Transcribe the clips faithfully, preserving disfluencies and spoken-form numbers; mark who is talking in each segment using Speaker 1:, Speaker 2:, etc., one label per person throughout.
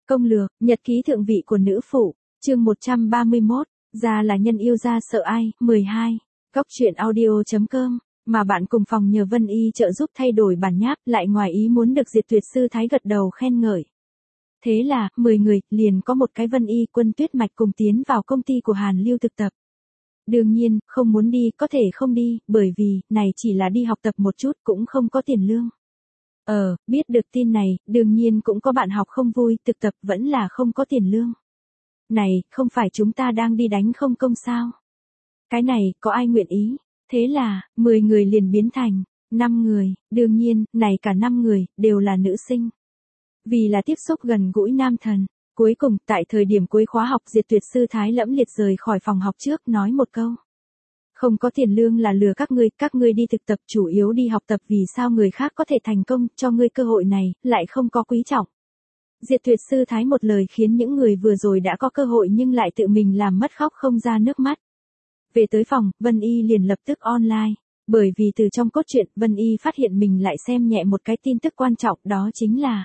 Speaker 1: Công lược, nhật ký thượng vị của nữ phụ, chương một trăm ba mươi mốt, ra là nhân yêu ra sợ ai, mười hai, góc truyện audio.com, mà bạn cùng phòng nhờ Vân Y trợ giúp thay đổi bản nháp, lại ngoài ý muốn được Diệt Tuyệt Sư Thái gật đầu khen ngợi. Thế là, mười người, liền có một cái Vân Y Quân Tuyết Mạch cùng tiến vào công ty của Hàn Lưu thực tập. Đương nhiên, không muốn đi, có thể không đi, bởi vì, này chỉ là đi học tập một chút cũng không có tiền lương. Ờ, biết được tin này, đương nhiên cũng có bạn học không vui, thực tập vẫn là không có tiền lương. Này, không phải chúng ta đang đi đánh không công sao? Cái này, có ai nguyện ý? Thế là, mười người liền biến thành, năm người, đương nhiên, này cả năm người, đều là nữ sinh. Vì là tiếp xúc gần gũi nam thần, cuối cùng, tại thời điểm cuối khóa học Diệt Tuyệt Sư Thái lẫm liệt rời khỏi phòng học trước nói một câu. Không có tiền lương là lừa các ngươi, các ngươi đi thực tập chủ yếu đi học tập vì sao người khác có thể thành công, cho ngươi cơ hội này, lại không có quý trọng. Diệt Tuyệt Sư Thái một lời khiến những người vừa rồi đã có cơ hội nhưng lại tự mình làm mất khóc không ra nước mắt. Về tới phòng, Vân Y liền lập tức online, bởi vì từ trong cốt truyện, Vân Y phát hiện mình lại xem nhẹ một cái tin tức quan trọng, đó chính là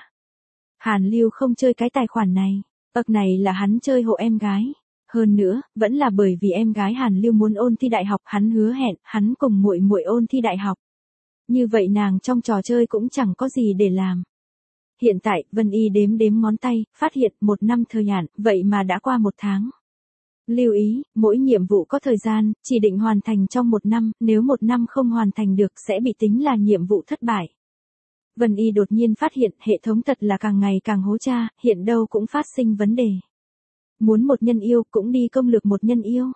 Speaker 1: Hàn Lưu không chơi cái tài khoản này, bậc này là hắn chơi hộ em gái. Hơn nữa, vẫn là bởi vì em gái Hàn Lưu muốn ôn thi đại học, hắn hứa hẹn, hắn cùng muội muội ôn thi đại học. Như vậy nàng trong trò chơi cũng chẳng có gì để làm. Hiện tại, Vân Y đếm đếm ngón tay, phát hiện một năm thời hạn, vậy mà đã qua một tháng. Lưu ý, mỗi nhiệm vụ có thời gian, chỉ định hoàn thành trong một năm, nếu một năm không hoàn thành được sẽ bị tính là nhiệm vụ thất bại. Vân Y đột nhiên phát hiện hệ thống thật là càng ngày càng hố cha, hiện đâu cũng phát sinh vấn đề. Muốn một nhân yêu cũng đi công lược một nhân yêu.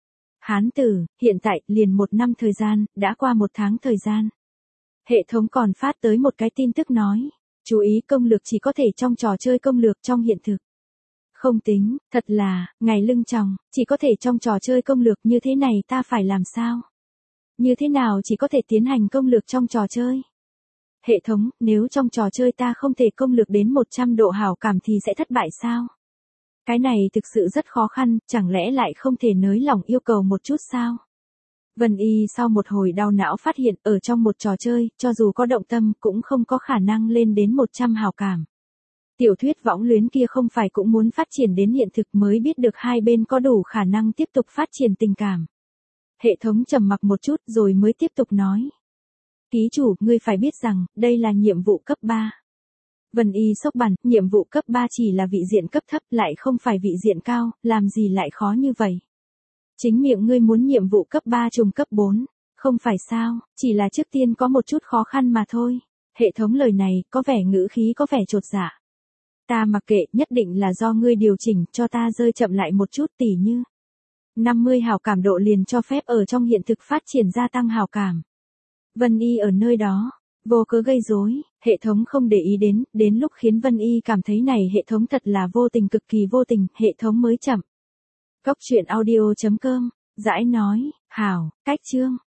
Speaker 1: Hán tử, hiện tại, liền một năm thời gian, đã qua một tháng thời gian. Hệ thống còn phát tới một cái tin tức nói, chú ý công lược chỉ có thể trong trò chơi công lược trong hiện thực. Không tính, thật là, ngày lưng chồng, chỉ có thể trong trò chơi công lược như thế này ta phải làm sao? Như thế nào chỉ có thể tiến hành công lược trong trò chơi? Hệ thống, nếu trong trò chơi ta không thể công lược đến một trăm độ hảo cảm thì sẽ thất bại sao? Cái này thực sự rất khó khăn, chẳng lẽ lại không thể nới lỏng yêu cầu một chút sao? Vân Y sau một hồi đau não phát hiện ở trong một trò chơi, cho dù có động tâm cũng không có khả năng lên đến một trăm hảo cảm. Tiểu thuyết võng luyến kia không phải cũng muốn phát triển đến hiện thực mới biết được hai bên có đủ khả năng tiếp tục phát triển tình cảm. Hệ thống trầm mặc một chút rồi mới tiếp tục nói. Ký chủ, ngươi phải biết rằng, đây là nhiệm vụ cấp ba. Vân Y sốc bằn, nhiệm vụ cấp ba chỉ là vị diện cấp thấp lại không phải vị diện cao, làm gì lại khó như vậy? Chính miệng ngươi muốn nhiệm vụ cấp ba trùng cấp bốn, không phải sao, chỉ là trước tiên có một chút khó khăn mà thôi. Hệ thống lời này, có vẻ ngữ khí có vẻ chột dạ. Ta mặc kệ, nhất định là do ngươi điều chỉnh cho ta rơi chậm lại một chút tỉ như. năm mươi hảo cảm độ liền cho phép ở trong hiện thực phát triển gia tăng hảo cảm. Vân Y ở nơi đó, vô cớ gây rối, hệ thống không để ý đến, đến lúc khiến Vân Y cảm thấy này hệ thống thật là vô tình cực kỳ vô tình, hệ thống mới chậm. Góc truyện audio.com, Dãi nói, hảo, cách chương.